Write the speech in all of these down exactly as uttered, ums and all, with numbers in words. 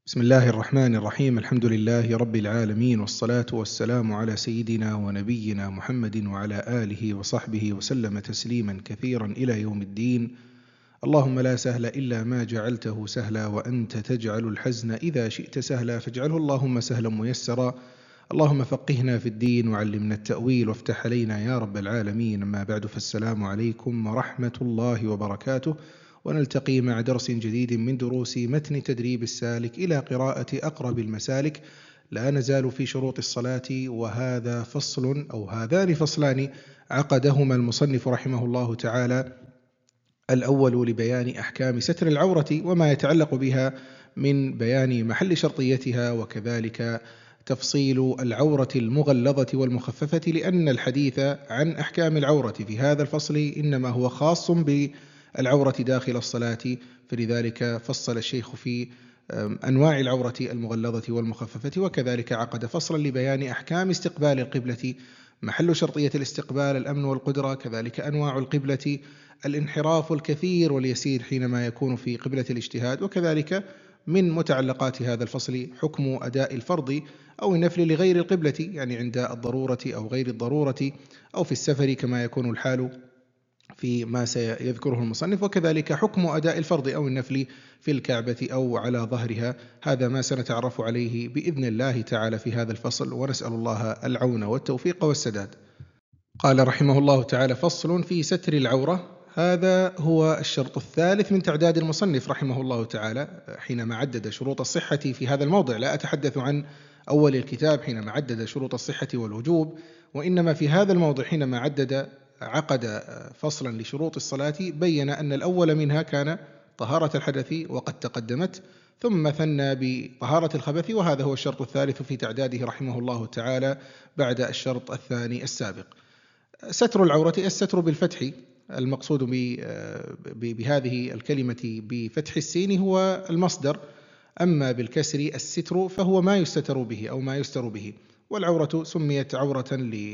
بسم الله الرحمن الرحيم. الحمد لله رب العالمين، والصلاة والسلام على سيدنا ونبينا محمد وعلى آله وصحبه وسلم تسليما كثيرا إلى يوم الدين. اللهم لا سهل إلا ما جعلته سهلا، وأنت تجعل الحزن إذا شئت سهلا، فاجعله اللهم سهلا ميسرا. اللهم فقهنا في الدين وعلمنا التأويل وافتح علينا يا رب العالمين. أما بعد، فالسلام عليكم ورحمة الله وبركاته، ونلتقي مع درس جديد من دروس متن تدريب السالك إلى قراءة أقرب المسالك. لا نزال في شروط الصلاة، وهذا فصل أو هذان فصلان عقدهما المصنف رحمه الله تعالى. الأول لبيان أحكام ستر العورة وما يتعلق بها من بيان محل شرطيتها، وكذلك تفصيل العورة المغلظة والمخففة، لأن الحديث عن أحكام العورة في هذا الفصل إنما هو خاص بالعورة داخل الصلاة، فلذلك فصل الشيخ في أنواع العورة المغلظة والمخففة، وكذلك عقد فصلا لبيان أحكام استقبال القبلة، محل شرطية الاستقبال الأمن والقدرة، كذلك أنواع القبلة، الانحراف الكثير واليسير حينما يكون في قبلة الاجتهاد، وكذلك من متعلقات هذا الفصل حكم أداء الفرض أو النفل لغير القبلة، يعني عند الضرورة أو غير الضرورة أو في السفر كما يكون الحال في ما سيذكره المصنف، وكذلك حكم أداء الفرض أو النفل في الكعبة أو على ظهرها. هذا ما سنتعرف عليه بإذن الله تعالى في هذا الفصل، ونسأل الله العون والتوفيق والسداد. قال رحمه الله تعالى: فصل في ستر العورة. هذا هو الشرط الثالث من تعداد المصنف رحمه الله تعالى حينما عدد شروط الصحة في هذا الموضع. لا أتحدث عن أول الكتاب حينما عدد شروط الصحة والوجوب، وإنما في هذا الموضع حينما عدد عقد فصلا لشروط الصلاة، بين أن الأول منها كان طهارة الحدث وقد تقدمت، ثم ثنى بطهارة الخبث، وهذا هو الشرط الثالث في تعداده رحمه الله تعالى بعد الشرط الثاني السابق. ستر العورة، الستر بالفتح، المقصود بهذه الكلمة بفتح السين هو المصدر، أما بالكسر الستر فهو ما يستتر به أو ما يستر به، والعورة سميت عورة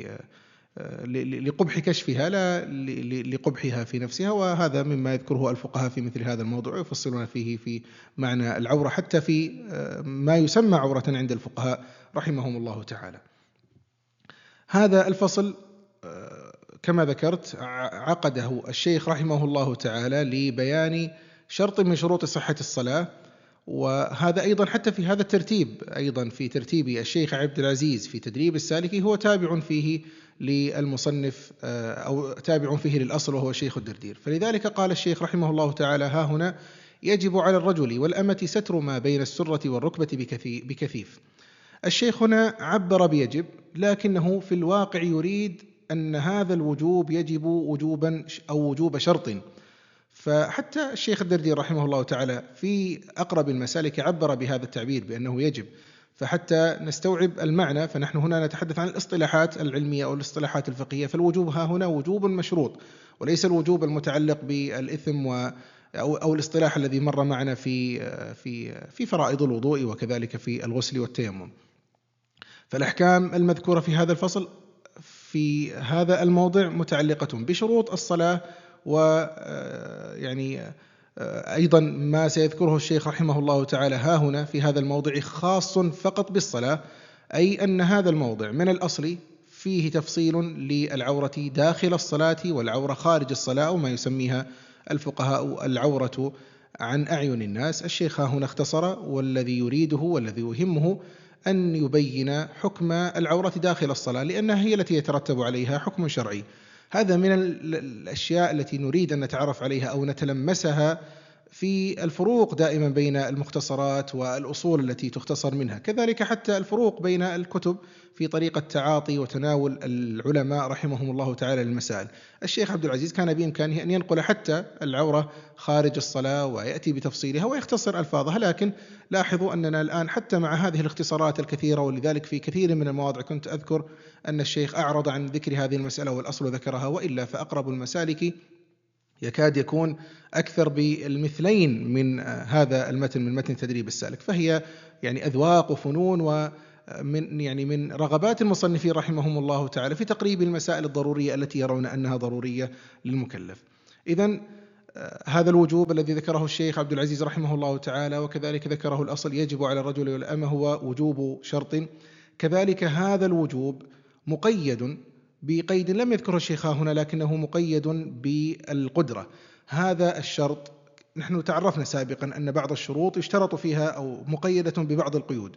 لقبح كشفها لا لقبحها في نفسها، وهذا مما يذكره الفقهاء في مثل هذا الموضوع، يفصلون فيه في معنى العورة حتى في ما يسمى عورة عند الفقهاء رحمهم الله تعالى. هذا الفصل كما ذكرت عقده الشيخ رحمه الله تعالى لبيان شرط من شروط صحة الصلاة، وهذا أيضا حتى في هذا الترتيب، أيضا في ترتيب الشيخ عبد العزيز في تدريب السالك، هو تابع فيه للمصنف أو تابع فيه للأصل، وهو شيخ الدردير. فلذلك قال الشيخ رحمه الله تعالى: ها هنا يجب على الرجل والأمة ستر ما بين السرة والركبة بكثيف. الشيخ هنا عبر بيجب، لكنه في الواقع يريد أن هذا الوجوب يجب وجوبا أو وجوب شرط. فحتى الشيخ الدردير رحمه الله تعالى في أقرب المسالك عبر بهذا التعبير بأنه يجب، فحتى نستوعب المعنى، فنحن هنا نتحدث عن الاصطلاحات العلمية أو الاصطلاحات الفقهية، فالوجوب ها هنا وجوب مشروط، وليس الوجوب المتعلق بالإثم و أو, أو الاصطلاح الذي مر معنا في في في فرائض الوضوء وكذلك في الغسل والتيمم. فالأحكام المذكورة في هذا الفصل في هذا الموضع متعلقة بشروط الصلاة، ويعني أيضا ما سيذكره الشيخ رحمه الله تعالى ها هنا في هذا الموضع خاص فقط بالصلاة، أي أن هذا الموضع من الأصل فيه تفصيل للعورة داخل الصلاة والعورة خارج الصلاة، وما يسميها الفقهاء العورة عن أعين الناس. الشيخ ها هنا اختصر، والذي يريده والذي يهمه أن يبين حكم العورة داخل الصلاة، لأنها هي التي يترتب عليها حكم شرعي. هذا من الأشياء التي نريد أن نتعرف عليها أو نتلمسها في الفروق دائما بين المختصرات والأصول التي تختصر منها، كذلك حتى الفروق بين الكتب في طريقة تعاطي وتناول العلماء رحمهم الله تعالى للمسائل. الشيخ عبد العزيز كان بإمكانه أن ينقل حتى العورة خارج الصلاة ويأتي بتفصيلها ويختصر ألفاظها، لكن لاحظوا أننا الآن حتى مع هذه الاختصارات الكثيرة، ولذلك في كثير من المواضع كنت أذكر أن الشيخ أعرض عن ذكر هذه المسألة والأصل ذكرها، وإلا فأقرب المسالك يكاد يكون أكثر بالمثلين من هذا المتن من متن تدريب السالك، فهي يعني أذواق وفنون ومن يعني من رغبات المصنفين رحمهم الله تعالى في تقريب المسائل الضرورية التي يرون أنها ضرورية للمكلف. إذن هذا الوجوب الذي ذكره الشيخ عبد العزيز رحمه الله تعالى وكذلك ذكره الأصل يجب على الرجل والأمة هو وجوب شرط، كذلك هذا الوجوب مقيد بقيد لم يذكره الشيخ هنا لكنه مقيد بالقدرة. هذا الشرط نحن تعرفنا سابقا أن بعض الشروط يشترط فيها أو مقيدة ببعض القيود،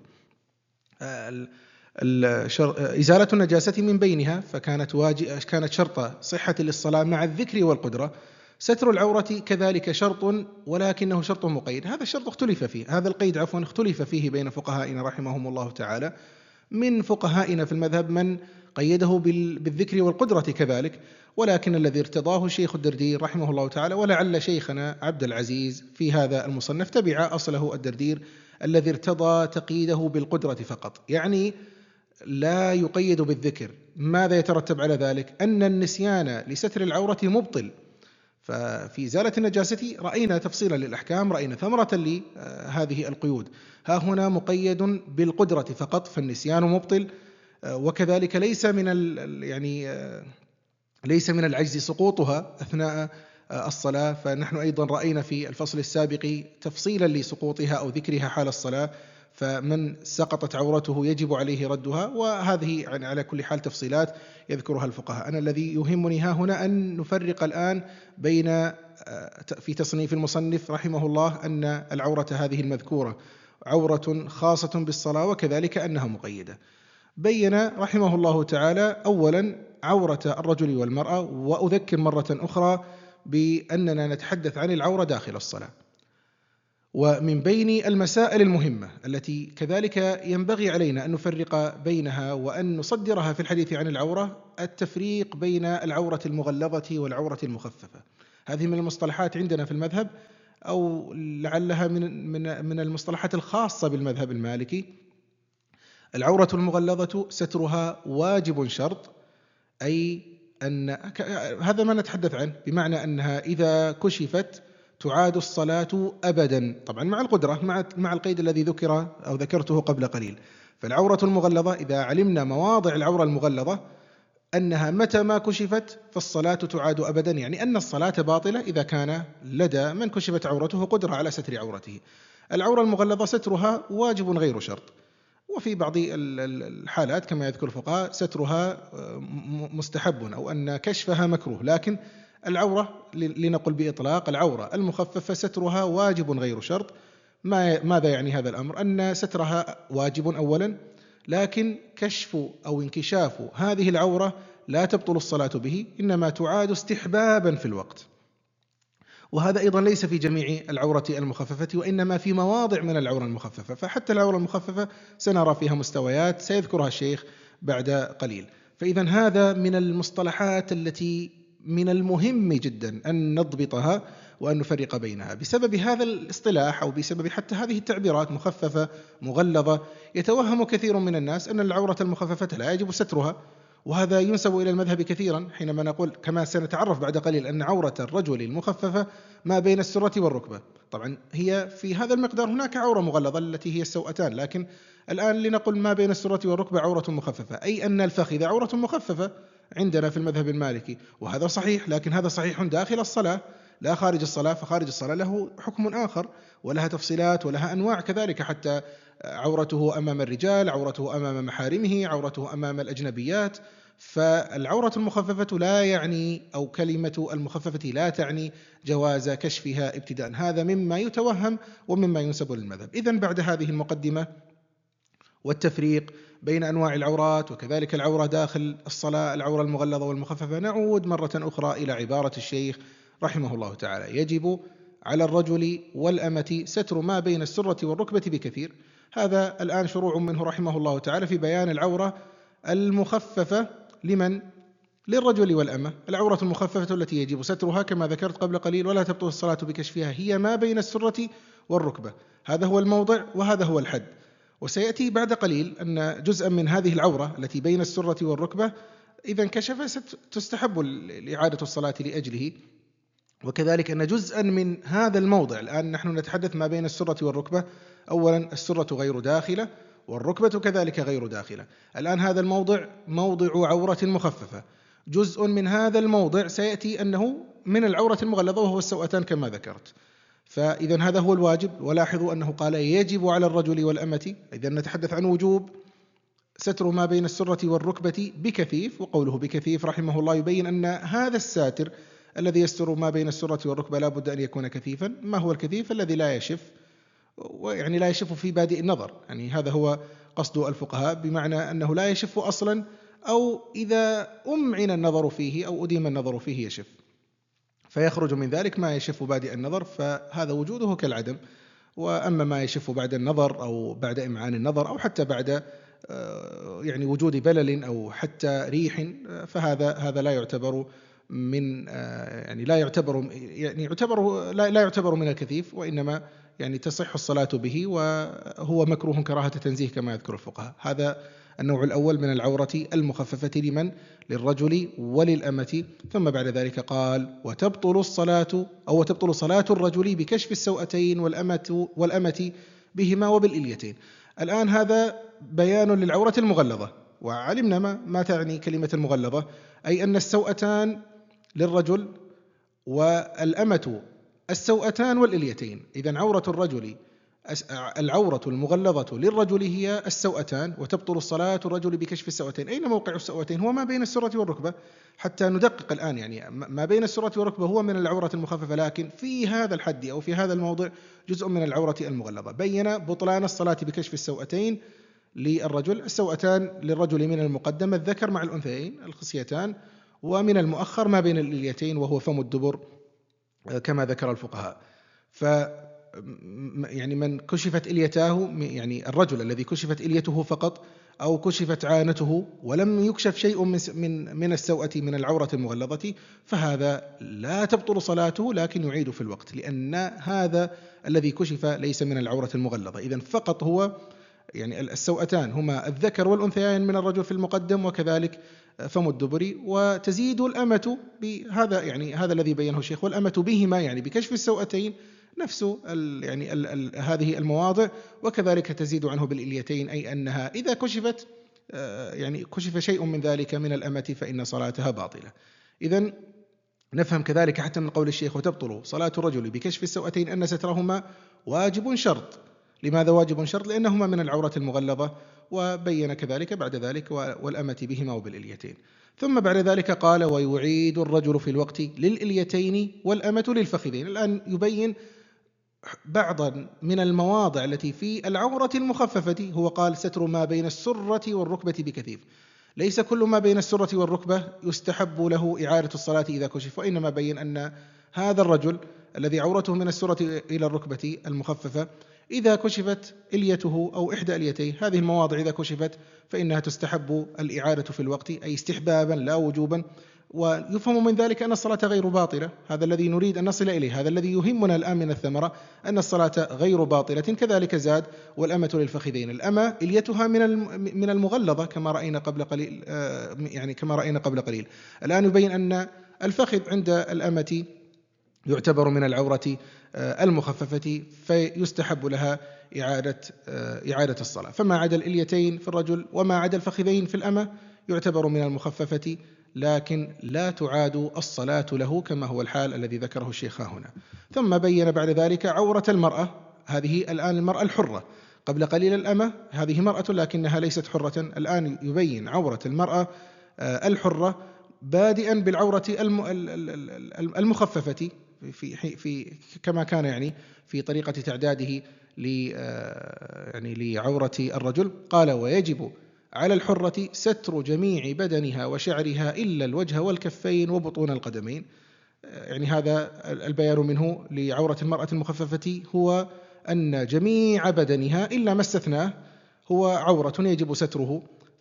إزالة النجاسة من بينها فكانت واجب كانت شرط صحة للصلاة مع الذكر والقدرة. ستر العورة كذلك شرط ولكنه شرط مقيد، هذا الشرط اختلف فيه، هذا القيد عفوا اختلف فيه بين فقهائنا رحمهم الله تعالى. من فقهائنا في المذهب من قيده بالذكر والقدرة كذلك، ولكن الذي ارتضاه شيخ الدردير رحمه الله تعالى، ولعل شيخنا عبد العزيز في هذا المصنف تبع أصله الدردير الذي ارتضى تقييده بالقدرة فقط، يعني لا يقيد بالذكر. ماذا يترتب على ذلك؟ أن النسيان لستر العورة مبطل. ففي إزالة النجاسة رأينا تفصيلا للأحكام، رأينا ثمرة لهذه القيود. ها هنا مقيد بالقدرة فقط فالنسيان مبطل، وكذلك ليس من يعني ليس من العجز سقوطها أثناء الصلاة، فنحن أيضا رأينا في الفصل السابق تفصيلا لسقوطها أو ذكرها حال الصلاة، فمن سقطت عورته يجب عليه ردها، وهذه يعني على كل حال تفصيلات يذكرها الفقهاء. أنا الذي يهمني ها هنا أن نفرق الآن بين في تصنيف المصنف رحمه الله أن العورة هذه المذكورة عورة خاصة بالصلاة وكذلك أنها مقيدة. بين رحمه الله تعالى أولا عورة الرجل والمرأة، وأذكر مرة أخرى بأننا نتحدث عن العورة داخل الصلاة. ومن بين المسائل المهمة التي كذلك ينبغي علينا أن نفرق بينها وأن نصدرها في الحديث عن العورة التفريق بين العورة المغلظة والعورة المخففة. هذه من المصطلحات عندنا في المذهب، أو لعلها من من من المصطلحات الخاصة بالمذهب المالكي. العورة المغلظة سترها واجب شرط، أي أن هذا ما نتحدث عنه، بمعنى أنها إذا كشفت تعاد الصلاة أبدا، طبعا مع القدرة مع مع القيد الذي ذكر أو ذكرته قبل قليل. فالعورة المغلظة إذا علمنا مواضع العورة المغلظة أنها متى ما كشفت فالصلاة تعاد أبدا، يعني أن الصلاة باطلة إذا كان لدى من كشفت عورته قدرة على ستر عورته. العورة المغلظة سترها واجب غير شرط، وفي بعض الحالات كما يذكر الفقهاء سترها مستحب أو أن كشفها مكروه، لكن العورة لنقل بإطلاق العورة المخففة سترها واجب غير شرط. ما ماذا يعني هذا الأمر؟ أن سترها واجب أولا، لكن كشف أو انكشاف هذه العورة لا تبطل الصلاة به، إنما تعاد استحبابا في الوقت. وهذا أيضا ليس في جميع العورة المخففة، وإنما في مواضع من العورة المخففة. فحتى العورة المخففة سنرى فيها مستويات سيذكرها الشيخ بعد قليل. فإذا هذا من المصطلحات التي من المهم جدا أن نضبطها وأن نفرق بينها. بسبب هذا الاصطلاح أو بسبب حتى هذه التعبيرات مخففة مغلظة يتوهم كثير من الناس أن العورة المخففة لا يجب سترها، وهذا ينسب إلى المذهب كثيرا حينما نقول كما سنتعرف بعد قليل أن عورة الرجل المخففة ما بين السرة والركبة. طبعا هي في هذا المقدار هناك عورة مغلظة التي هي السوأتان، لكن الآن لنقل ما بين السرة والركبة عورة مخففة، أي أن الفخذ عورة مخففة عندنا في المذهب المالكي، وهذا صحيح، لكن هذا صحيح داخل الصلاة لا خارج الصلاة. فخارج الصلاة له حكم آخر ولها تفصيلات ولها أنواع كذلك، حتى عورته أمام الرجال، عورته أمام محارمه، عورته أمام الأجنبيات. فالعورة المخففة لا يعني أو كلمة المخففة لا تعني جواز كشفها ابتداء، هذا مما يتوهم ومما ينسب للمذهب. إذن بعد هذه المقدمة والتفريق بين أنواع العورات وكذلك العورة داخل الصلاة العورة المغلظة والمخففة، نعود مرة أخرى إلى عبارة الشيخ رحمه الله تعالى: يجب على الرجل والأمة ستر ما بين السرة والركبة بكثير. هذا الآن شروع منه رحمه الله تعالى في بيان العورة المخففة لمن؟ للرجل والأمة. العورة المخففة التي يجب سترها كما ذكرت قبل قليل ولا تبطل الصلاة بكشفها هي ما بين السرة والركبة، هذا هو الموضع وهذا هو الحد. وسيأتي بعد قليل أن جزءا من هذه العورة التي بين السرة والركبة إذا انكشف تستحب لإعادة الصلاة لأجله، وكذلك أن جزءا من هذا الموضع الآن نحن نتحدث ما بين السرة والركبة، أولا السرة غير داخلة والركبة كذلك غير داخلة. الآن هذا الموضع موضع عورة مخففة، جزء من هذا الموضع سيأتي أنه من العورة المغلظة وهو السوأتان كما ذكرت. فإذا هذا هو الواجب. ولاحظوا أنه قال يجب على الرجل والأمة، إذا نتحدث عن وجوب ستر ما بين السرة والركبة بكثيف، وقوله بكثيف رحمه الله يبين أن هذا الساتر الذي يستر ما بين السرة والركبة لا بد أن يكون كثيفا. ما هو الكثيف؟ الذي لا يشف، ويعني لا يشف في بادئ النظر، يعني هذا هو قصد الفقهاء، بمعنى أنه لا يشف أصلا، أو إذا أمعن النظر فيه أو أديم النظر فيه يشف، فيخرج من ذلك ما يشف بادئ النظر، فهذا وجوده كالعدم. وأما ما يشف بعد النظر أو بعد إمعان النظر أو حتى بعد يعني وجود بلل أو حتى ريح، فهذا هذا لا يعتبر من يعني لا يعتبر يعني يعتبر لا, لا يعتبر من الكثيف، وإنما يعني تصح الصلاة به، وهو مكروه كراهة تنزيه كما يذكر الفقهاء. هذا النوع الأول من العورة المخففة لمن؟ للرجل وللأمة. ثم بعد ذلك قال وتبطل الصلاة أو وتبطل صلاة الرجل بكشف السوأتين والأمة والأمة بهما وبالإليتين. الآن هذا بيان للعورة المغلظة، وعلمنا ما, ما تعني كلمة المغلظة، أي أن السوأتان للرجل والأمة السوأتان والإليتين. إذن عورة الرجل العورة المغلظة للرجل هي السوأتان، وتبطل الصلاة الرجل بكشف السوأتين. أين موقع السوأتين؟ هو ما بين السرة والركبة، حتى ندقق الآن، يعني ما بين السرة والركبة هو من العورة المخففة، لكن في هذا الحد أو في هذا الموضع جزء من العورة المغلظة. بين بطلان الصلاة بكشف السوأتين للرجل. السوأتان للرجل من المقدم الذكر مع الأنثيين الخصيتان، ومن المؤخر ما بين الإليتين وهو فم الدبر كما ذكر الفقهاء. ف يعني من كشفت إليتاه، يعني الرجل الذي كشفت إليته فقط أو كشفت عانته ولم يكشف شيء من من السوءة من العورة المغلظة، فهذا لا تبطل صلاته لكن يعيد في الوقت، لأن هذا الذي كشف ليس من العورة المغلظة. إذن فقط هو يعني السوءتان هما الذكر والأنثيين من الرجل في المقدم، وكذلك فم الدبر، وتزيد الأمة بهذا، يعني هذا الذي بينه الشيخ، والأمة بهما يعني بكشف السوءتين نفس ال يعني ال ال هذه المواضع، وكذلك تزيد عنه بالإليتين، أي أنها إذا كشفت يعني كشف شيء من ذلك من الأمة فإن صلاتها باطلة. إذن نفهم كذلك حتى من قول الشيخ وتبطل صلاة الرجل بكشف السوءتين أن سترهما واجب شرط. لماذا واجب شرط؟ لأنهما من العورة المغلظة، وبين كذلك بعد ذلك والأمة بهما وبالإليتين. ثم بعد ذلك قال ويعيد الرجل في الوقت للإليتين والأمة للفخذين. الآن يبين بعضا من المواضع التي في العورة المخففة. هو قال ستر ما بين السرة والركبة بكثيف، ليس كل ما بين السرة والركبة يستحب له إعادة الصلاة إذا كشف، وإنما بين أن هذا الرجل الذي عورته من السرة إلى الركبة المخففة إذا كشفت إليته أو إحدى إليتيه، هذه المواضع إذا كشفت فإنها تستحب الإعادة في الوقت، أي استحبابا لا وجوبا. ويفهم من ذلك أن الصلاة غير باطلة، هذا الذي نريد أن نصل إليه، هذا الذي يهمنا الآن من الثمرة، أن الصلاة غير باطلة. كذلك زاد والأمة للفخذين. الأمة إليتها من من المغلظة كما رأينا قبل قليل، يعني كما رأينا قبل قليل. الآن يبين أن الفخذ عند الأمة يعتبر من العورة المخففة، فيستحب لها إعادة إعادة الصلاة. فما عدا الإليتين في الرجل وما عدا الفخذين في الأمة يعتبر من المخففة، لكن لا تعاد الصلاة له كما هو الحال الذي ذكره الشيخ هنا. ثم بين بعد ذلك عورة المرأة. هذه الآن المرأة الحرة، قبل قليل الأمة هذه مرأة لكنها ليست حرة. الآن يبين عورة المرأة الحرة، بادئا بالعورة المخففة في في كما كان يعني في طريقة تعداده ل يعني لعورة الرجل. قال ويجب على الحرة ستر جميع بدنها وشعرها إلا الوجه والكفين وبطون القدمين. يعني هذا البيان منه لعورة المرأة المخففة هو أن جميع بدنها إلا ما استثناه هو عورة يجب ستره،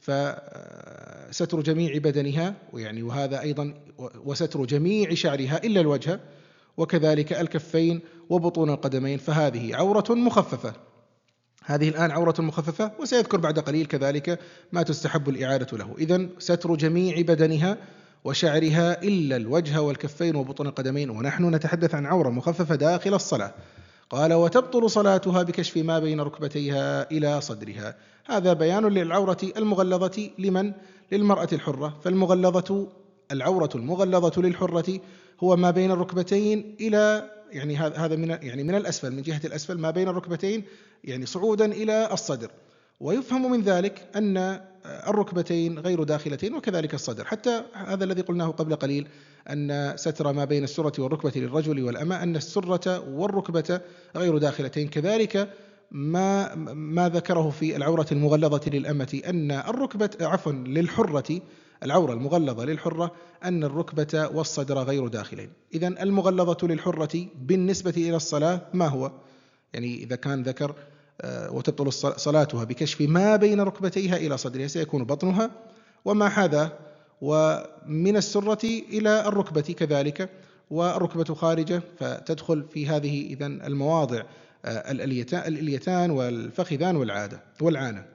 فستر جميع بدنها، ويعني وهذا أيضا وستر جميع شعرها إلا الوجه، وكذلك الكفين وبطون القدمين، فهذه عورة مخففة. هذه الآن عورة مخففة، وسيذكر بعد قليل كذلك ما تستحب الإعادة له. إذن ستر جميع بدنها وشعرها إلا الوجه والكفين وبطون القدمين، ونحن نتحدث عن عورة مخففة داخل الصلاة. قال وتبطل صلاتها بكشف ما بين ركبتيها إلى صدرها. هذا بيان للعورة المغلظة لمن؟ للمرأة الحرة. فالمغلظة العورة المغلظة للحرة هو ما بين الركبتين إلى يعني هذا من يعني من الأسفل، من جهة الأسفل ما بين الركبتين يعني صعودا إلى الصدر. ويفهم من ذلك أن الركبتين غير داخلتين وكذلك الصدر، حتى هذا الذي قلناه قبل قليل أن ستر ما بين السرة والركبة للرجل والأمة، أن السرة والركبة غير داخلتين. كذلك ما ما ذكره في العورة المغلظة للأمة أن الركبة عفوا للحرة، العورة المغلظة للحرة أن الركبة والصدر غير داخلين. إذن المغلظة للحرة بالنسبة إلى الصلاة ما هو؟ يعني إذا كان ذكر وتبطل صلاتها بكشف ما بين ركبتيها إلى صدرها سيكون بطنها وما حاذاه، ومن السرة إلى الركبة كذلك، والركبة خارجة فتدخل في هذه إذن المواضع الإليتان والفخذان والعادة والعانة.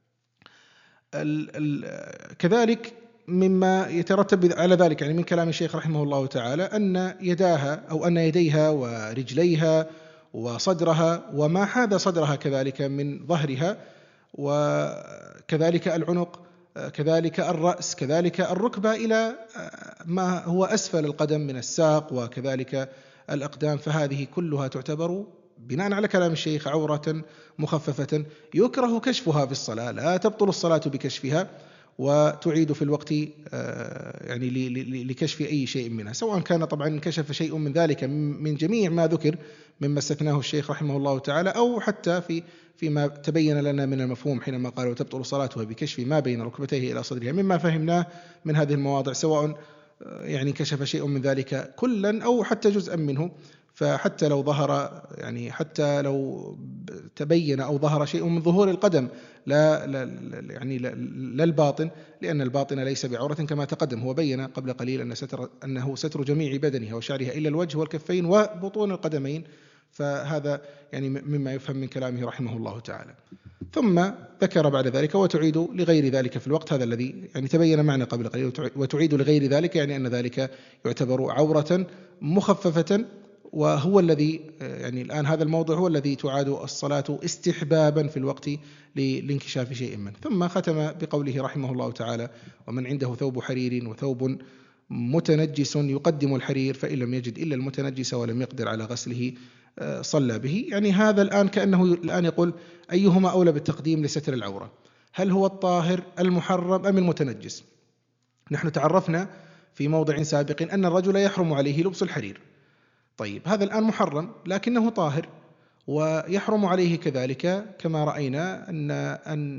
كذلك مما يترتب على ذلك يعني من كلام الشيخ رحمه الله تعالى أن يداها أو أن يديها ورجليها وصدرها وما حاذ صدرها كذلك من ظهرها، وكذلك العنق، كذلك الرأس، كذلك الركبة إلى ما هو أسفل القدم من الساق، وكذلك الأقدام، فهذه كلها تعتبر بناء على كلام الشيخ عورة مخففة يكره كشفها في الصلاة، لا تبطل الصلاة بكشفها، وتعيد في الوقت يعني لكشف أي شيء منها، سواء كان طبعا انكشف شيء من ذلك من جميع ما ذكر مما استثناه الشيخ رحمه الله تعالى، أو حتى في فيما تبين لنا من المفهوم حينما قال وتبطل صلاتها بكشف ما بين ركبتيه إلى صدرها، مما فهمناه من هذه المواضع، سواء يعني كشف شيء من ذلك كلا أو حتى جزءا منه. فحتى لو ظهر يعني حتى لو تبين أو ظهر شيء من ظهور القدم لا, لا يعني لا, لا الباطن، لأن الباطن ليس بعورة كما تقدم، هو بين قبل قليل أن ستر أنه ستر جميع بدنها وشعرها إلا الوجه والكفين وبطون القدمين، فهذا يعني مما يفهم من كلامه رحمه الله تعالى. ثم ذكر بعد ذلك وتعيد لغير ذلك في الوقت، هذا الذي يعني تبين معنا قبل قليل، وتعيد لغير ذلك يعني أن ذلك يعتبر عورة مخففة، وهو الذي يعني الآن هذا الموضوع هو الذي تعاد الصلاة استحبابا في الوقت لانكشاف شيء منه. ثم ختم بقوله رحمه الله تعالى: ومن عنده ثوب حرير وثوب متنجس يقدم الحرير، فإن لم يجد إلا المتنجس ولم يقدر على غسله صلى به. يعني هذا الآن كأنه الآن يقول أيهما أولى بالتقديم لستر العورة؟ هل هو الطاهر المحرم أم المتنجس؟ نحن تعرفنا في موضع سابق أن الرجل يحرم عليه لبس الحرير، طيب هذا الآن محرم لكنه طاهر، ويحرم عليه كذلك كما رأينا أن أن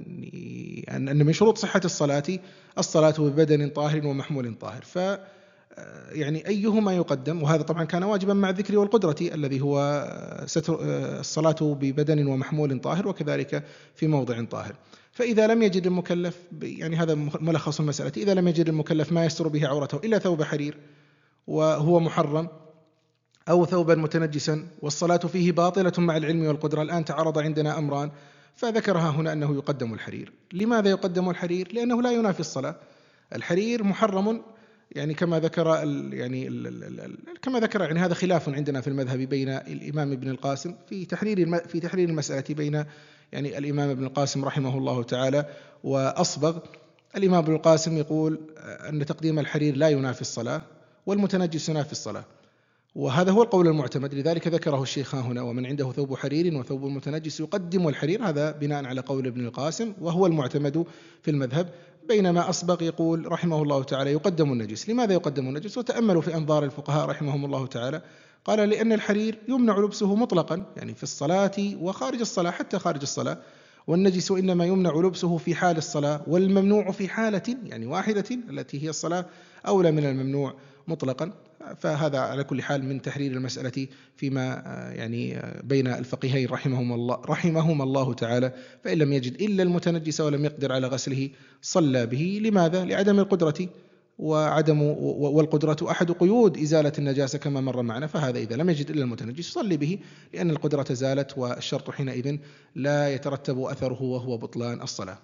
أن من شروط صحة الصلاة الصلاة ببدن طاهر ومحمول طاهر، ف يعني أيهما يقدم؟ وهذا طبعا كان واجبا مع الذكر والقدرة الذي هو ستر الصلاة ببدن ومحمول طاهر، وكذلك في موضع طاهر. فإذا لم يجد المكلف، يعني هذا ملخص المسألة، إذا لم يجد المكلف ما يستر به عورته إلا ثوب حرير وهو محرم، أو ثوبا متنجسا والصلاة فيه باطلة مع العلم والقدرة، الآن تعرض عندنا أمران، فذكرها هنا أنه يقدم الحرير. لماذا يقدم الحرير؟ لأنه لا ينافي الصلاة. الحرير محرم يعني كما ذكر ال يعني ال ال كما ذكر يعني هذا خلاف عندنا في المذهب بين الإمام ابن القاسم في تحرير في تحرير المسألة، بين يعني الإمام ابن القاسم رحمه الله تعالى وأصبغ. الإمام ابن القاسم يقول أن تقديم الحرير لا ينافي الصلاة، والمتنجس ينافي الصلاة، وهذا هو القول المعتمد، لذلك ذكره الشيخ هنا: ومن عنده ثوب حرير وثوب متنجس يقدم الحرير، هذا بناء على قول ابن القاسم وهو المعتمد في المذهب. بينما أصبغ يقول رحمه الله تعالى يقدم النجس. لماذا يقدم النجس؟ وتأملوا في أنظار الفقهاء رحمهم الله تعالى، قال لأن الحرير يمنع لبسه مطلقا، يعني في الصلاة وخارج الصلاة، حتى خارج الصلاة، والنجس إنما يمنع لبسه في حال الصلاة، والممنوع في حالة يعني واحدة التي هي الصلاة أولى من الممنوع مطلقا. فهذا على كل حال من تحرير المسألة فيما يعني بين الفقيهين رحمهم الله رحمهم الله تعالى. فإن لم يجد إلا المتنجس ولم يقدر على غسله صلى به. لماذا؟ لعدم القدرة، وعدم والقدرة أحد قيود إزالة النجاسة كما مر معنا، فهذا إذا لم يجد إلا المتنجس صلي به، لأن القدرة زالت، والشرط حينئذ لا يترتب أثره وهو بطلان الصلاة.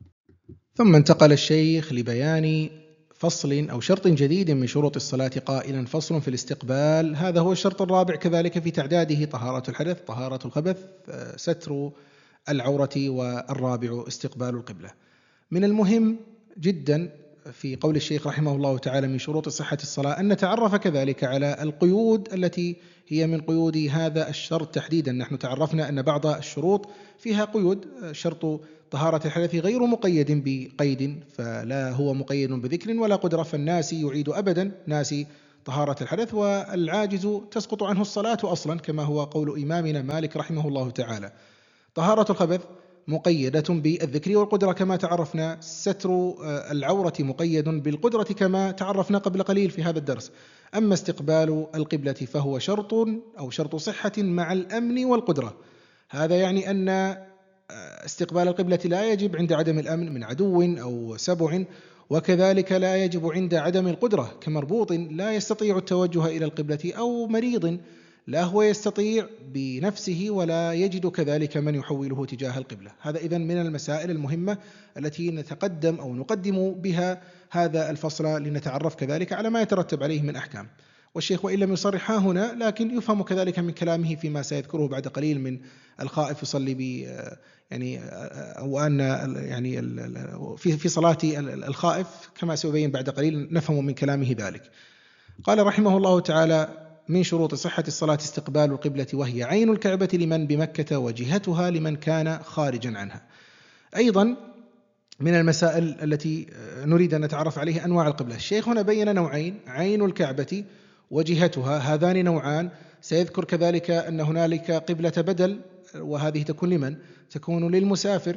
ثم انتقل الشيخ لبيان فصل أو شرط جديد من شروط الصلاة قائلا: فصل في الاستقبال. هذا هو الشرط الرابع كذلك في تعداده: طهارة الحدث، طهارة الخبث، ستر العورة، والرابع استقبال القبلة. من المهم جدا في قول الشيخ رحمه الله تعالى من شروط صحة الصلاة أن نتعرف كذلك على القيود التي هي من قيود هذا الشرط تحديدا. نحن تعرفنا أن بعض الشروط فيها قيود، شرط طهارة الحدث غير مقيد بقيد، فلا هو مقيد بذكر ولا قدرة، فالناسي يعيد أبدا ناسي طهارة الحدث، والعاجز تسقط عنه الصلاة أصلا، كما هو قول إمامنا مالك رحمه الله تعالى. طهارة الخبث مقيدة بالذكر والقدرة كما تعرفنا، ستر العورة مقيد بالقدرة كما تعرفنا قبل قليل في هذا الدرس. أما استقبال القبلة فهو شرط أو شرط صحة مع الأمن والقدرة، هذا يعني أن استقبال القبلة لا يجب عند عدم الأمن من عدو أو سبع، وكذلك لا يجب عند عدم القدرة كمربوط لا يستطيع التوجه إلى القبلة، أو مريض لا هو يستطيع بنفسه ولا يجد كذلك من يحوله تجاه القبلة. هذا إذن من المسائل المهمة التي نتقدم أو نقدم بها هذا الفصل لنتعرف كذلك على ما يترتب عليه من أحكام. والشيخ وإن لم يصرحها هنا لكن يفهم كذلك من كلامه فيما سيذكره بعد قليل من الخائف يصلي ب يعني أو أن يعني في في صلاة الخائف كما سيبين بعد قليل نفهم من كلامه ذلك. قال رحمه الله تعالى: من شروط صحة الصلاة استقبال القبلة وهي عين الكعبة لمن بمكة وجهتها لمن كان خارجا عنها. أيضا من المسائل التي نريد أن نتعرف عليها أنواع القبلة. الشيخ هنا بين نوعين: عين الكعبة وجهتها، هذان نوعان. سيذكر كذلك أن هنالك قبلة بدل، وهذه تكون لمن؟ تكون للمسافر،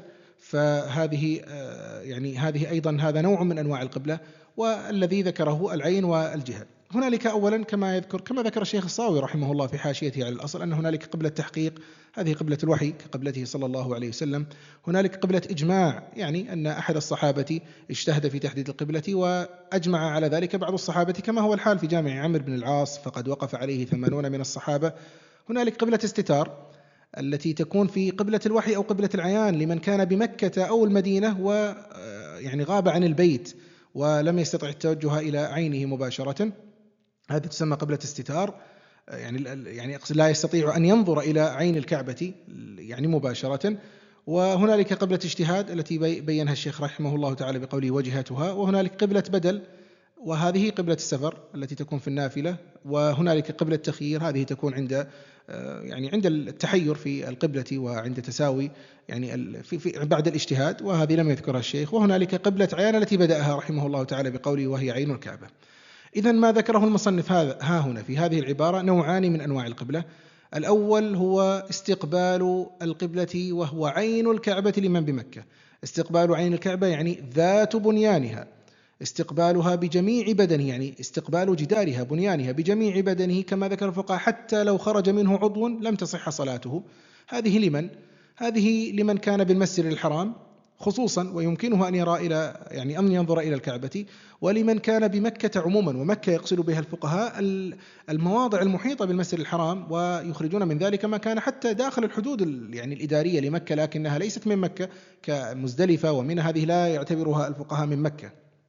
فهذه يعني هذه أيضا هذا نوع من أنواع القبلة، والذي ذكره العين والجهة. هنالك أولا كما يذكر كما ذكر الشيخ الصاوي رحمه الله في حاشيته على الأصل أن هنالك قبلة تحقيق، هذه قبلة الوحي كقبلته صلى الله عليه وسلم. هنالك قبلة إجماع، يعني أن أحد الصحابة اجتهد في تحديد القبلة وأجمع على ذلك بعض الصحابة كما هو الحال في جامع عمرو بن العاص فقد وقف عليه ثمانون من الصحابة. هنالك قبلة استتار التي تكون في قبلة الوحي أو قبلة العيان لمن كان بمكة أو المدينة ويعني غاب عن البيت ولم يستطع التوجه إلى عينه مباشرة، هذه تسمى قبلة استتار، يعني يعني لا يستطيع أن ينظر إلى عين الكعبة يعني مباشرة. وهنالك قبلة اجتهاد التي بينها الشيخ رحمه الله تعالى بقوله وجهتها. وهنالك قبلة بدل، وهذه قبلة السفر التي تكون في النافلة. وهنالك قبلة تخيير، هذه تكون عند يعني عند التحير في القبلة وعند تساوي يعني في في بعد الاجتهاد، وهذه لم يذكرها الشيخ. وهنالك قبلة عيان التي بدأها رحمه الله تعالى بقوله وهي عين الكعبة. إذن ما ذكره المصنف هذا ها هنا في هذه العبارة نوعان من أنواع القبلة. الأول هو استقبال القبلة وهو عين الكعبة لمن بمكة. استقبال عين الكعبة يعني ذات بنيانها، استقبالها بجميع بدنه، يعني استقبال جدارها بنيانها بجميع بدنه كما ذكر الفقهاء، حتى لو خرج منه عضو لم تصح صلاته. هذه لمن؟ هذه لمن كان بالمسجد الحرام خصوصا ويمكنه أن يرى إلى يعني أن ينظر إلى الكعبة، ولمن كان بمكة عموما. ومكة يقصد بها الفقهاء المواضع المحيطة بالمسجد الحرام، ويخرجون من ذلك ما كان حتى داخل الحدود يعني الإدارية لمكة لكنها ليست من مكة كمزدلفة ومن هذه لا يعتبرها الفقهاء من مكة.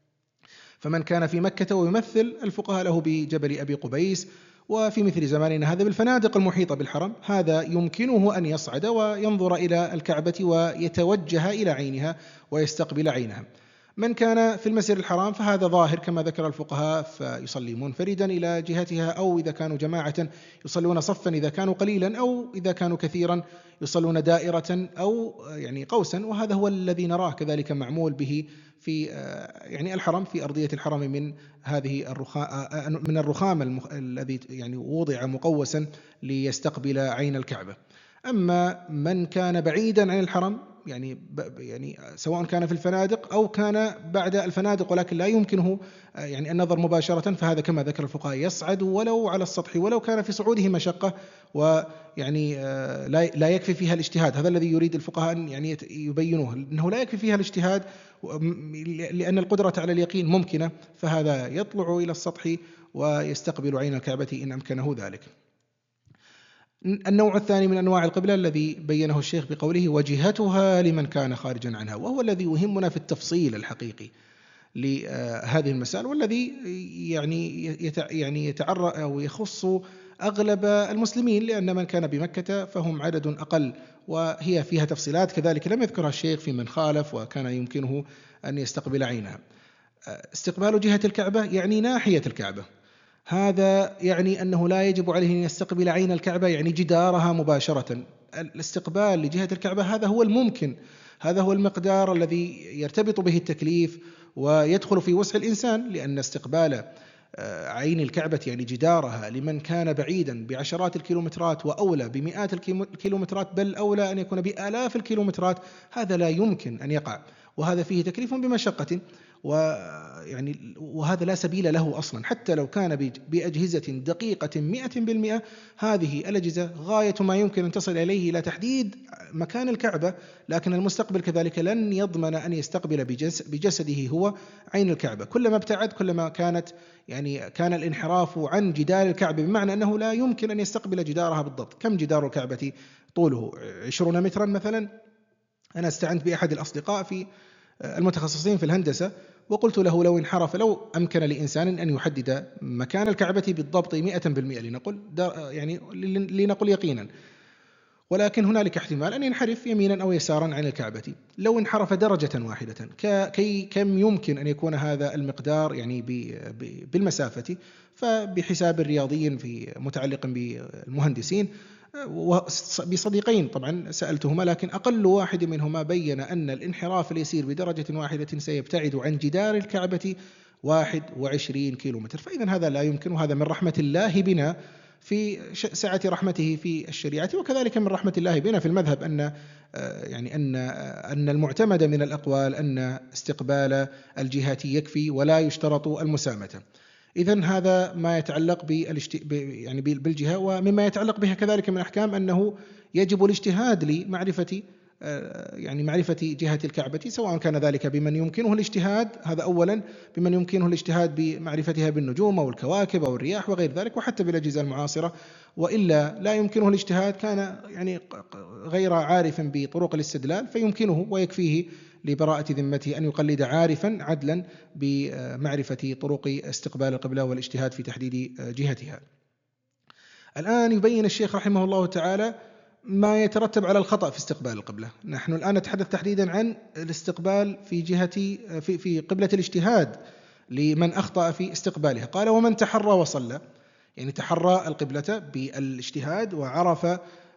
فمن كان في مكة ويمثل الفقهاء له بجبل أبي قبيس، وفي مثل زماننا هذا بالفنادق المحيطة بالحرم، هذا يمكنه أن يصعد وينظر إلى الكعبة ويتوجه إلى عينها ويستقبل عينها. من كان في المسجد الحرام فهذا ظاهر كما ذكر الفقهاء، فيصلي منفردا إلى جهتها، أو إذا كانوا جماعة يصلون صفا إذا كانوا قليلا، أو إذا كانوا كثيرا يصلون دائرة أو يعني قوسا. وهذا هو الذي نراه كذلك معمول به في يعني الحرم، في أرضية الحرم من هذه الرخام من الرخام المخ... الذي يعني وضع مقوسا ليستقبل عين الكعبة. أما من كان بعيدا عن الحرم يعني ب... يعني سواء كان في الفنادق أو كان بعد الفنادق ولكن لا يمكنه يعني النظر مباشرة، فهذا كما ذكر الفقهاء يصعد ولو على السطح ولو كان في صعوده مشقة، ويعني لا لا يكفي فيها الاجتهاد. هذا الذي يريد الفقهاء أن يعني يبينوه، أنه لا يكفي فيها الاجتهاد لأن القدرة على اليقين ممكنة، فهذا يطلع إلى السطح ويستقبل عين الكعبة إن أمكنه ذلك. النوع الثاني من أنواع القبلة الذي بينه الشيخ بقوله وجهتها لمن كان خارجا عنها، وهو الذي يهمنا في التفصيل الحقيقي لهذه المسائل، والذي يعني يعني يتعرض أو يخص أغلب المسلمين، لأن من كان بمكة فهم عدد أقل، وهي فيها تفصيلات كذلك لم يذكرها الشيخ في من خالف وكان يمكنه أن يستقبل عينها. استقبال جهة الكعبة يعني ناحية الكعبة، هذا يعني أنه لا يجب عليه أن يستقبل عين الكعبة يعني جدارها مباشرة. الاستقبال لجهة الكعبة هذا هو الممكن، هذا هو المقدار الذي يرتبط به التكليف ويدخل في وسع الإنسان، لأن استقبال عين الكعبة يعني جدارها لمن كان بعيدا بعشرات الكيلومترات وأولى بمئات الكيلومترات، بل أولى أن يكون بآلاف الكيلومترات، هذا لا يمكن أن يقع، وهذا فيه تكليف بمشقة، ويعني وهذا لا سبيل له أصلا، حتى لو كان بأجهزة دقيقة مئة بالمئة. هذه الأجهزة غاية ما يمكن أن تصل إليه إلى تحديد مكان الكعبة، لكن المستقبل كذلك لن يضمن أن يستقبل بجسده هو عين الكعبة. كلما ابتعد كلما كانت يعني كان الانحراف عن جدار الكعبة، بمعنى أنه لا يمكن أن يستقبل جدارها بالضبط. كم جدار الكعبة طوله؟ عشرون مترا مثلا. أنا استعنت بأحد الأصدقاء في المتخصصين في الهندسة وقلت له لو انحرف، لو أمكن لإنسان أن يحدد مكان الكعبة بالضبط مئة بالمئة لنقل يعني لنقل يقينا، ولكن هنالك احتمال أن ينحرف يمينا أو يسارا عن الكعبة، لو انحرف درجة واحدة كي كم يمكن أن يكون هذا المقدار يعني بالمسافة؟ فبحساب الرياضيين في متعلق بالمهندسين وبصديقين طبعا سألتهما، لكن أقل واحد منهما بين أن الانحراف اليسير بدرجة واحدة سيبتعد عن جدار الكعبة واحد وعشرين كيلومتر. فإذا هذا لا يمكن، وهذا من رحمة الله بنا في سعة رحمته في الشريعة، وكذلك من رحمة الله بنا في المذهب أن يعني أن أن المعتمد من الأقوال أن استقبال الجهات يكفي ولا يشترط المسامة. إذن هذا ما يتعلق بالاشت... يعني بالجهة، ومما يتعلق بها كذلك من أحكام أنه يجب الاجتهاد لمعرفة يعني معرفة جهة الكعبة، سواء كان ذلك بمن يمكنه الاجتهاد، هذا أولا، بمن يمكنه الاجتهاد بمعرفتها بالنجوم أو الكواكب أو الرياح وغير ذلك، وحتى بالأجهزة المعاصرة. وإلا لا يمكنه الاجتهاد كان يعني غير عارف بطرق الاستدلال، فيمكنه ويكفيه لبراءة ذمته أن يقلد عارفا عدلا بمعرفة طرق استقبال القبلة والاجتهاد في تحديد جهتها. الآن يبين الشيخ رحمه الله تعالى ما يترتب على الخطأ في استقبال القبلة. نحن الآن نتحدث تحديدا عن الاستقبال في جهة في في قبلة الاجتهاد لمن أخطأ في استقبالها. قال ومن تحرى وصلى، يعني تحرى القبلة بالاجتهاد وعرف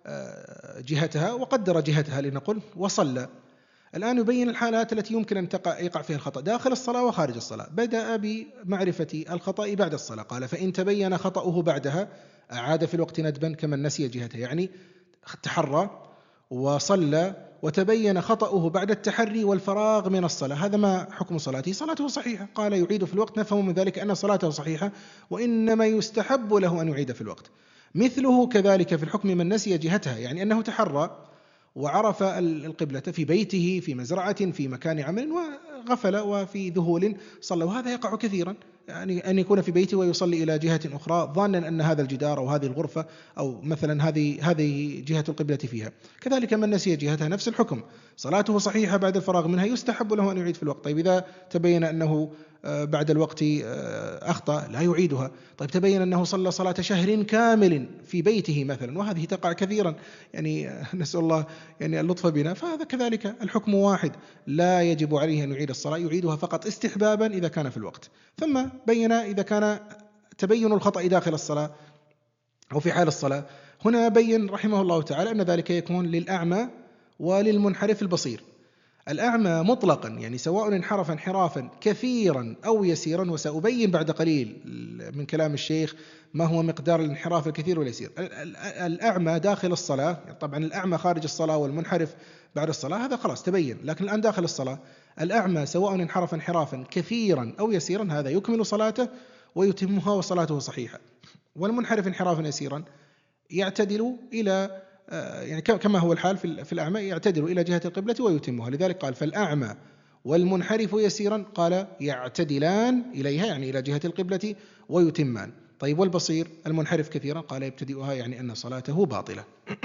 جهتها وقدر جهتها لنقل وصلى. الآن يبين الحالات التي يمكن أن يقع فيها الخطأ داخل الصلاة وخارج الصلاة. بدأ بمعرفة الخطأ بعد الصلاة، قال فإن تبين خطأه بعدها أعاد في الوقت ندبا كمن نسي جهته، يعني تحرى وصلى وتبين خطأه بعد التحري والفراغ من الصلاة، هذا ما حكم صلاته؟ صلاته صحيحة. قال يعيد في الوقت، نفهم من ذلك أن صلاته صحيحة، وإنما يستحب له أن يعيد في الوقت. مثله كذلك في الحكم من نسي جهتها، يعني أنه تحرى وعرف القبلة في بيته في مزرعة في مكان عمل وغفل وفي ذهول صلى، وهذا يقع كثيرا، يعني أن يكون في بيته ويصلي إلى جهة أخرى ظانا أن هذا الجدار أو هذه الغرفة أو مثلا هذه هذه جهة القبلة فيها. كذلك من نسي جهتها نفس الحكم، صلاته صحيحة بعد الفراغ منها، يستحب له أن يعيد في الوقت. طيب إذا تبين أنه بعد الوقت أخطأ لا يعيدها. طيب تبين أنه صلى صلاة شهر كامل في بيته مثلا، وهذه تقع كثيرا، يعني نسأل الله يعني اللطف بنا، فهذا كذلك الحكم واحد، لا يجب عليه أن يعيد الصلاة، يعيدها فقط استحبابا إذا كان في الوقت. ثم بين إذا كان تبين الخطأ داخل الصلاة أو في حال الصلاة، هنا بين رحمه الله تعالى أن ذلك يكون للأعمى وللمنحرف البصير. الأعمى مطلقا يعني سواء انحرف انحرافا كثيرا أو يسيرا، وسأبين بعد قليل من كلام الشيخ ما هو مقدار الانحراف الكثير واليسير. الأعمى داخل الصلاة، طبعا الأعمى خارج الصلاة والمنحرف بعد الصلاة هذا خلاص تبين، لكن الآن داخل الصلاة الأعمى سواء انحرف انحرافا كثيرا أو يسيرا هذا يكمل صلاته ويتمها وصلاته صحيحة. والمنحرف انحرافا يسيرا يعتدل إلى يعني كما هو الحال في الأعمى، يعتدل إلى جهة القبلة ويتمها. لذلك قال فالأعمى والمنحرف يسيرا قال يعتدلان إليها يعني إلى جهة القبلة ويتمان. طيب والبصير المنحرف كثيرا قال يبتدئها يعني أن صلاته باطلة.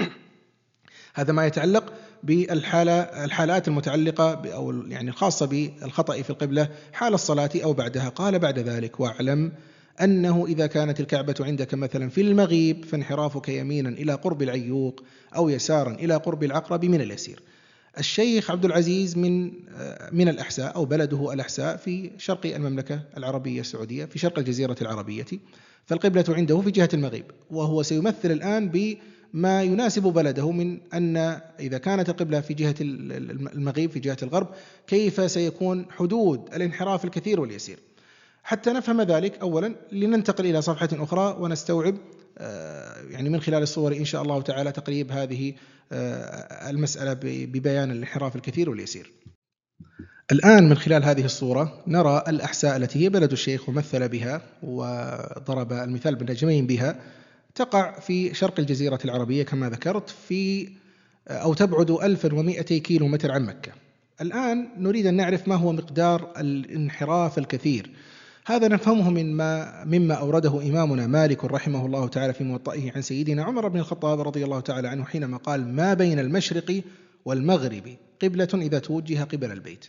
هذا ما يتعلق بالحالة الحالات المتعلقة أو يعني الخاصة بالخطأ في القبلة حال الصلاة أو بعدها. قال بعد ذلك واعلم أنه إذا كانت الكعبة عندك مثلا في المغيب فانحرافك يمينا إلى قرب العيوق أو يسارا إلى قرب العقرب من اليسير. الشيخ عبد العزيز من من الأحساء أو بلده الأحساء في شرق المملكة العربية السعودية في شرق الجزيرة العربية، فالقبلة عنده في جهة المغيب، وهو سيمثل الآن بما يناسب بلده من أن إذا كانت القبلة في جهة المغيب في جهة الغرب كيف سيكون حدود الانحراف الكثير واليسير. حتى نفهم ذلك أولا لننتقل إلى صفحة أخرى ونستوعب يعني من خلال الصور إن شاء الله تعالى تقريب هذه المسألة ببيان الانحراف الكثير واليسير. الآن من خلال هذه الصورة نرى الأحساء التي هي بلد الشيخ ومثل بها وضرب المثال بالنجمين بها، تقع في شرق الجزيرة العربية كما ذكرت في أو تبعد ألف ومئتي كيلو متر عن مكة. الآن نريد أن نعرف ما هو مقدار الانحراف الكثير. هذا نفهمه مما مما أورده إمامنا مالك رحمه الله تعالى في موطئه عن سيدنا عمر بن الخطاب رضي الله تعالى عنه حينما قال: ما بين المشرق والمغرب قبلة إذا توجه قبل البيت.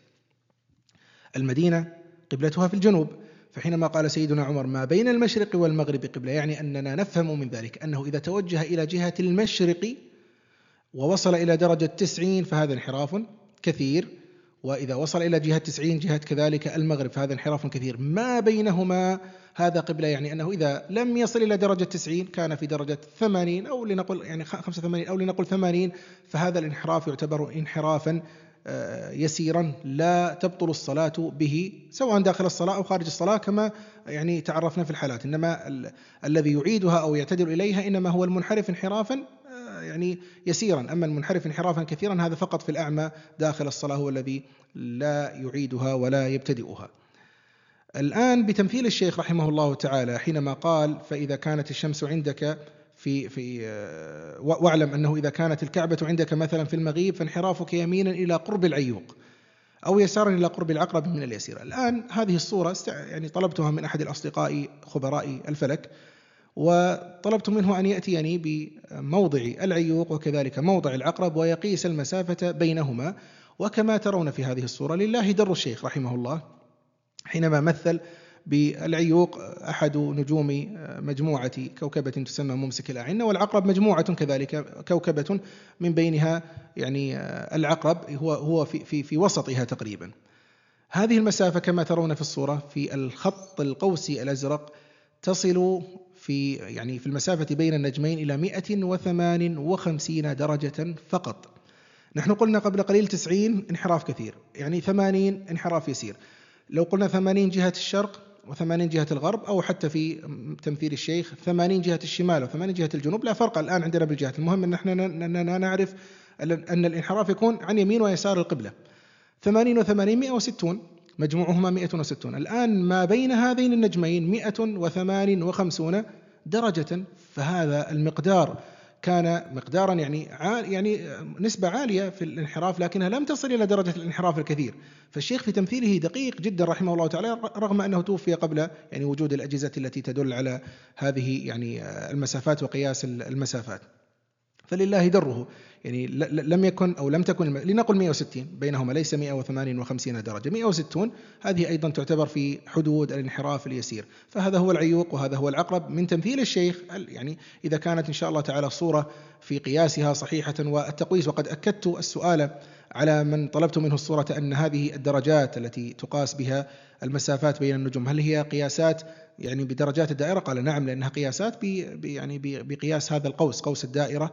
المدينة قبلتها في الجنوب، فحينما قال سيدنا عمر ما بين المشرق والمغرب قبلة، يعني أننا نفهم من ذلك أنه إذا توجه إلى جهة المشرق ووصل إلى درجة تسعين فهذا انحراف كثير، وإذا وصل إلى جهة تسعين جهة كذلك المغرب فهذا انحراف كثير. ما بينهما هذا قبلة، يعني أنه إذا لم يصل إلى درجة تسعين كان في درجة ثمانين أو لنقل يعني خمسة وثمانين أو لنقل ثمانين، فهذا الانحراف يعتبر انحرافا يسيرا لا تبطل الصلاة به سواء داخل الصلاة أو خارج الصلاة كما يعني تعرفنا في الحالات. إنما ال الذي يعيدها أو يعتدل إليها إنما هو المنحرف انحرافا يعني يسيرا، أما المنحرف انحرافا كثيرا هذا فقط في الأعمى داخل الصلاة هو الذي لا يعيدها ولا يبتدئها. الآن بتمثيل الشيخ رحمه الله تعالى حينما قال: فإذا كانت الشمس عندك في في واعلم أنه إذا كانت الكعبة عندك مثلا في المغيب فانحرافك يمينا إلى قرب العيوق أو يسارا إلى قرب العقرب من اليسير. الآن هذه الصورة يعني طلبتها من أحد الأصدقاء خبراء الفلك، وطلبت منه أن يأتيني بموضع العيوق وكذلك موضع العقرب ويقيس المسافة بينهما. وكما ترون في هذه الصورة لله در الشيخ رحمه الله حينما مثل بالعيوق أحد نجوم مجموعة كوكبة تسمى ممسك الأعنة، والعقرب مجموعة كذلك كوكبة من بينها يعني العقرب هو هو في في في وسطها تقريبا. هذه المسافة كما ترون في الصورة في الخط القوسي الأزرق تصل في يعني في المسافة بين النجمين إلى مئة وثمانية وخمسين درجة فقط. نحن قلنا قبل قليل تسعين انحراف كثير، يعني ثمانين انحراف يسير. لو قلنا ثمانين جهة الشرق وثمانين جهة الغرب، أو حتى في تمثيل الشيخ ثمانين جهة الشمال وثمانين جهة الجنوب، لا فرق الآن عندنا بالجهات. المهم أن نحن نعرف أن الانحراف يكون عن يمين ويسار القبلة. ثمانين وثمانين مئة وستون مجموعهما مئة وستون. الآن ما بين هذين النجمين مئة وثمانية وخمسين درجة، فهذا المقدار كان مقدارا يعني يعني نسبة عالية في الانحراف، لكنها لم تصل إلى درجة الانحراف الكثير. فالشيخ في تمثيله دقيق جدا رحمه الله تعالى، رغم أنه توفي قبل يعني وجود الأجهزة التي تدل على هذه يعني المسافات وقياس المسافات. فلله دره، يعني لم يكن أو لم تكن لنقل مئة وستين بينهما، ليس مئة وثمانية وخمسين درجة، مئة وستون هذه أيضا تعتبر في حدود الانحراف اليسير. فهذا هو العيوق وهذا هو العقرب من تمثيل الشيخ. يعني إذا كانت إن شاء الله تعالى الصورة في قياسها صحيحة والتقويس، وقد أكدت السؤال على من طلبت منه الصورة أن هذه الدرجات التي تقاس بها المسافات بين النجوم هل هي قياسات يعني بدرجات الدائرة؟ قال نعم، لأنها قياسات يعني بقياس هذا القوس، قوس الدائرة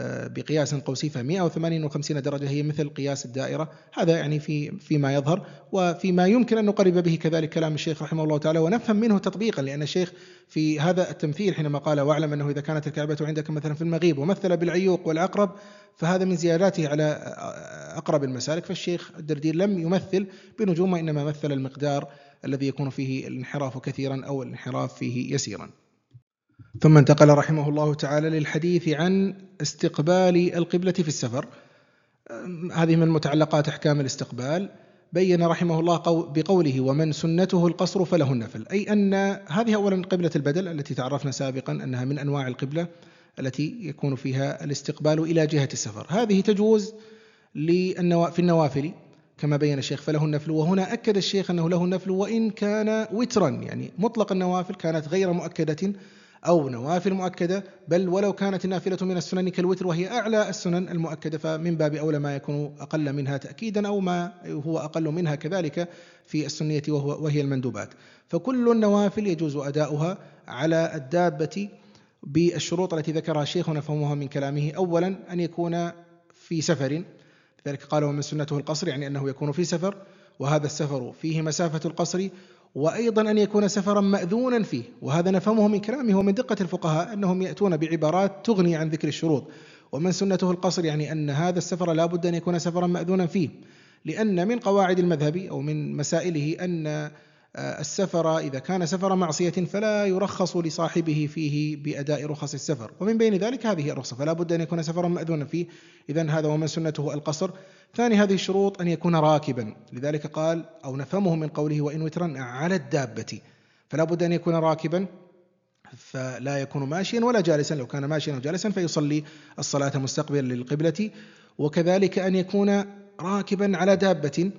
بقياس قوسي، فمئة وثمانية وخمسين درجة هي مثل قياس الدائرة. هذا يعني في فيما يظهر، وفيما يمكن أن نقرب به كذلك كلام الشيخ رحمه الله تعالى ونفهم منه تطبيقا، لأن الشيخ في هذا التمثيل حينما قال واعلم أنه إذا كانت الكعبة عندك مثلا في المغيب ومثل بالعيوق والعقرب فهذا من زياداته على أقرب المسالك. فالشيخ الدردير لم يمثل بنجوم، إنما مثل المقدار الذي يكون فيه الانحراف كثيرا أو الانحراف فيه يسيرا. ثم انتقل رحمه الله تعالى للحديث عن استقبال القبلة في السفر. هذه من متعلقات أحكام الاستقبال. بين رحمه الله بقوله ومن سنته القصر فله النفل، أي أن هذه أولا قبلة البدل التي تعرفنا سابقا أنها من أنواع القبلة التي يكون فيها الاستقبال إلى جهة السفر. هذه تجوز في النوافل كما بين الشيخ فله النفل، وهنا أكد الشيخ أنه له النفل وإن كان وترا، يعني مطلق النوافل كانت غير مؤكدة أو نوافل مؤكدة، بل ولو كانت النافلة من السنن كالوتر وهي أعلى السنن المؤكدة فمن باب أولى ما يكون أقل منها تأكيدا أو ما هو أقل منها كذلك في السنية وهو وهي المندوبات. فكل النوافل يجوز أداؤها على الدابة بالشروط التي ذكرها الشيخ ونفهمها من كلامه. أولا أن يكون في سفر، لذلك قال ومن سنته القصر، يعني أنه يكون في سفر وهذا السفر فيه مسافة القصر، وأيضا أن يكون سفرا مأذونا فيه، وهذا نفهمه من كلامه ومن دقة الفقهاء أنهم يأتون بعبارات تغني عن ذكر الشروط. ومن سنته القصر يعني أن هذا السفر لا بد أن يكون سفرا مأذونا فيه، لأن من قواعد المذهب أو من مسائله أن السفر إذا كان سفر معصية فلا يرخص لصاحبه فيه بأداء رخص السفر، ومن بين ذلك هذه الرخصة، فلا بد أن يكون سفرا مأذونا فيه. إذن هذا ومن سنته القصر. ثاني هذه الشروط أن يكون راكبا، لذلك قال أو نفهمه من قوله وإن وترا على الدابة، فلا بد أن يكون راكبا، فلا يكون ماشيا ولا جالسا، لو كان ماشيا أو جالسا فيصلي الصلاة مستقبلا للقبلة. وكذلك أن يكون راكبا على دابة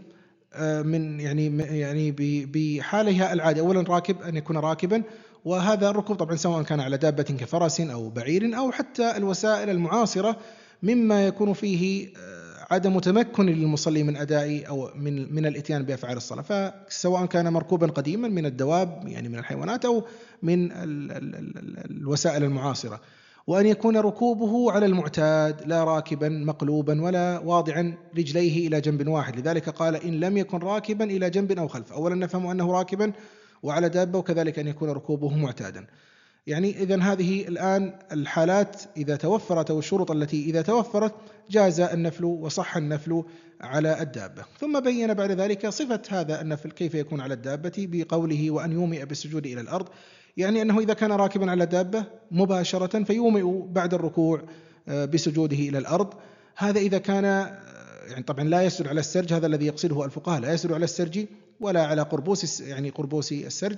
من يعني يعني بحالها العادة. أولا راكب أن يكون راكبا، وهذا الركوب طبعا سواء كان على دابة كفرس أو بعير أو حتى الوسائل المعاصرة مما يكون فيه عدم تمكن للمصلي من أداء أو من من الإتيان بأفعال الصلاة، فسواء كان مركوبا قديما من الدواب يعني من الحيوانات أو من ال ال ال الوسائل المعاصرة. وأن يكون ركوبه على المعتاد لا راكبا مقلوبا ولا واضعا رجليه إلى جنب واحد، لذلك قال إن لم يكن راكبا إلى جنب أو خلف. أولا نفهم أنه راكبا وعلى دابة، وكذلك أن يكون ركوبه معتادا. يعني إذن هذه الآن الحالات إذا توفرت أو الشروط التي إذا توفرت جاز النفل وصح النفل على الدابة. ثم بين بعد ذلك صفة هذا النفل كيف يكون على الدابة بقوله وأن يومئ بالسجود إلى الأرض، يعني أنه إذا كان راكبا على الدابة مباشرة فيومئ بعد الركوع بسجوده إلى الأرض. هذا إذا كان يعني طبعا لا يسجد على السرج، هذا الذي يقصده الفقهاء، لا يسجد على السرج ولا على قربوس يعني قربوس السرج.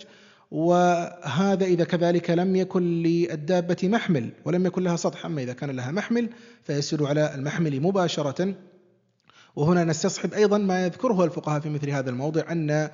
وهذا إذا كذلك لم يكن للدابة محمل ولم يكن لها سطح، أما إذا كان لها محمل فيسجد على المحمل مباشرة. وهنا نستصحب أيضا ما يذكره الفقهاء في مثل هذا الموضع أن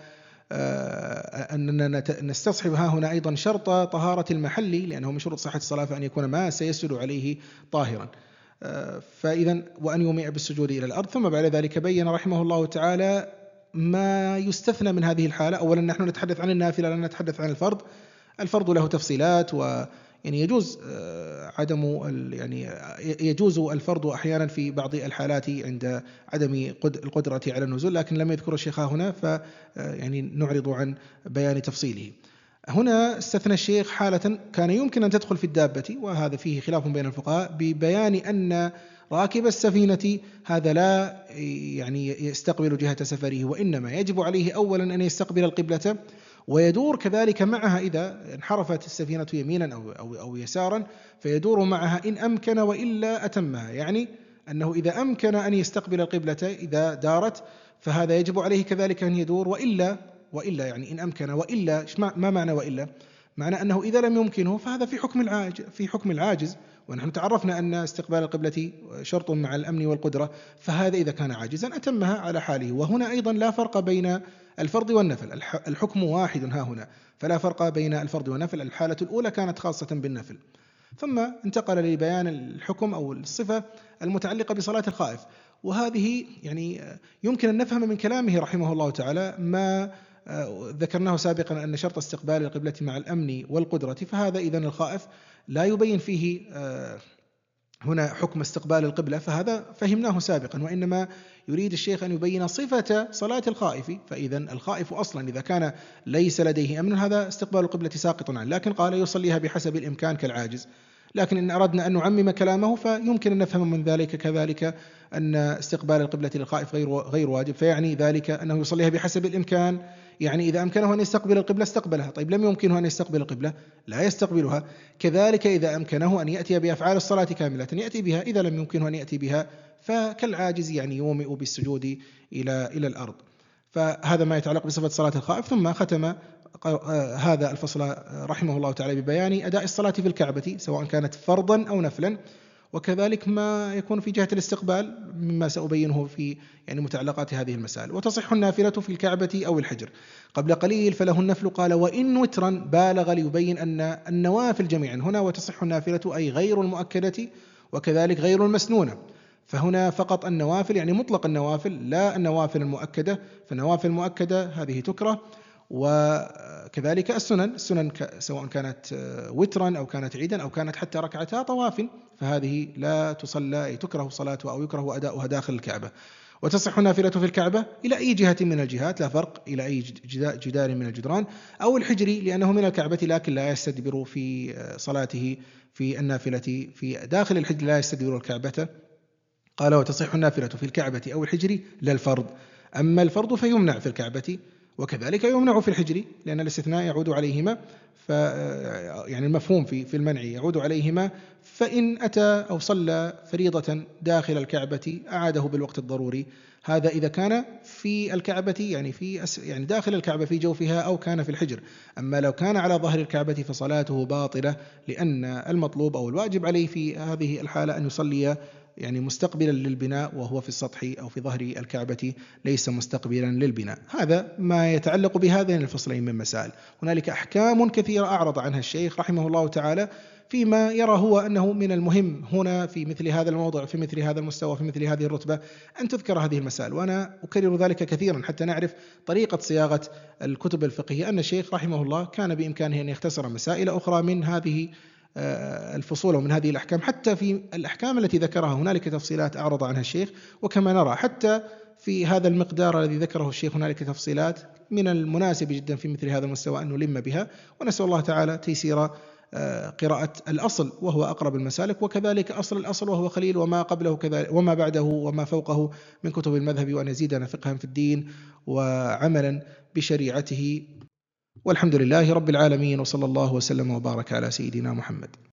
أننا نستصحب ها هنا أيضا شرط طهارة المحل، لأنه من شروط صحة الصلاة فأن يكون ما سيسجد عليه طاهرا. فإذا وأن يومئ بالسجود إلى الأرض. ثم بعد ذلك بين رحمه الله تعالى ما يستثنى من هذه الحالة. أولا نحن نتحدث عن النافلة لا نتحدث عن الفرض. الفرض له تفصيلات، ويعني يجوز عدم يعني يجوز الفرض أحيانا في بعض الحالات عند عدم القدرة على النزول، لكن لم يذكر الشيخ هنا ف يعني نعرض عن بيان تفصيله. هنا استثنى الشيخ حالة كان يمكن أن تدخل في الدابة، وهذا فيه خلاف بين الفقهاء، ببيان أن راكب السفينة هذا لا يعني يستقبل جهة سفره، وإنما يجب عليه أولا أن يستقبل القبلة ويدور كذلك معها إذا انحرفت السفينة يمينا أو, أو, أو يسارا فيدور معها إن أمكن وإلا أتمها، يعني أنه إذا أمكن أن يستقبل القبلة إذا دارت فهذا يجب عليه كذلك أن يدور، وإلا وإلا يعني إن أمكن وإلا. ما معنى وإلا؟ معنى أنه إذا لم يمكنه فهذا في حكم العاجز في حكم العاجز ونحن تعرفنا أن استقبال القبلة شرط مع الأمن والقدرة، فهذا إذا كان عاجزا أتمها على حاله. وهنا أيضا لا فرق بين الفرض والنفل، الحكم واحد ها هنا، فلا فرق بين الفرض والنفل. الحالة الأولى كانت خاصة بالنفل. ثم انتقل لبيان الحكم أو الصفة المتعلقة بصلاة الخائف، وهذه يعني يمكن أن نفهم من كلامه رحمه الله تعالى ما ذكرناه سابقا أن شرط استقبال القبلة مع الأمن والقدرة، فهذا إذن الخائف لا يبين فيه هنا حكم استقبال القبلة، فهذا فهمناه سابقا، وإنما يريد الشيخ أن يبين صفة صلاة الخائف. فإذن الخائف أصلا إذا كان ليس لديه أمن هذا استقبال القبلة ساقط عنه، لكن قال يصليها بحسب الإمكان كالعاجز. لكن إن أردنا أن نعمم كلامه فيمكن أن نفهم من ذلك كذلك أن استقبال القبلة للخائف غير غير واجب، فيعني ذلك أنه يصليها بحسب الإمكان، يعني إذا أمكنه أن يستقبل القبلة استقبلها. طيب لم يمكنه أن يستقبل القبلة لا يستقبلها. كذلك إذا أمكنه أن يأتي بأفعال الصلاة كاملة يأتي بها، إذا لم يمكنه أن يأتي بها فكالعاجز يعني يومئ بالسجود إلى إلى الأرض. فهذا ما يتعلق بصفة صلاة الخائف. ثم ختم هذا الفصل رحمه الله تعالى ببيان أداء الصلاة في الكعبة سواء كانت فرضا أو نفلا، وكذلك ما يكون في جهة الاستقبال مما سأبينه في يعني متعلقات هذه المسائل. وتصح النافلة في الكعبة أو الحجر. قبل قليل فله النفل قال وإن وترا، بالغ ليبين أن النوافل جميعا هنا، وتصح النافلة أي غير المؤكدة وكذلك غير المسنونة. فهنا فقط النوافل يعني مطلق النوافل، لا النوافل المؤكدة، فالنوافل المؤكدة هذه تكره. وكذلك السنن، السنن سواء كانت وترا أو كانت عيدا أو كانت حتى ركعتا طواف، فهذه لا تصلى، أي تكره صلاتها أو يكره أداؤها داخل الكعبة. وتصح النافلة في الكعبة إلى أي جهة من الجهات، لا فرق، إلى أي جدار من الجدران، أو الحجر لأنه من الكعبة لكن لا يستدبر في صلاته في النافلة في داخل الحجر، لا يستدبر الكعبة. قال وتصح النافلة في الكعبة أو الحجر لا الفرض، أما الفرض فيمنع في الكعبة وكذلك يمنع في الحجر، لأن الاستثناء يعود عليهما، ف يعني المفهوم في في المنع يعود عليهما. فإن أتى أو صلى فريضة داخل الكعبة أعاده بالوقت الضروري، هذا إذا كان في الكعبة يعني في يعني داخل الكعبة في جوفها أو كان في الحجر. أما لو كان على ظهر الكعبة فصلاته باطلة، لأن المطلوب أو الواجب عليه في هذه الحالة أن يصلي يعني مستقبلا للبناء وهو في السطح أو في ظهر الكعبة ليس مستقبلا للبناء. هذا ما يتعلق بهذين الفصلين من مسائل. هنالك أحكام كثيرة أعرض عنها الشيخ رحمه الله تعالى فيما يرى هو أنه من المهم هنا في مثل هذا الموضوع، في مثل هذا المستوى، في مثل هذه الرتبة، أن تذكر هذه المسائل. وأنا أكرر ذلك كثيرا حتى نعرف طريقة صياغة الكتب الفقهية، أن الشيخ رحمه الله كان بإمكانه أن يختصر مسائل أخرى من هذه الفصول ومن هذه الأحكام. حتى في الأحكام التي ذكرها هنالك تفصيلات أعرض عنها الشيخ، وكما نرى حتى في هذا المقدار الذي ذكره الشيخ هنالك تفصيلات من المناسب جدا في مثل هذا المستوى أن نلم بها. ونسأل الله تعالى تيسير قراءة الأصل وهو أقرب المسالك، وكذلك أصل الأصل وهو خليل، وما قبله كذلك وما بعده وما فوقه من كتب المذهب، وأن يزيدنا فقها في الدين وعملا بشريعته. والحمد لله رب العالمين، وصلى الله وسلم وبارك على سيدنا محمد.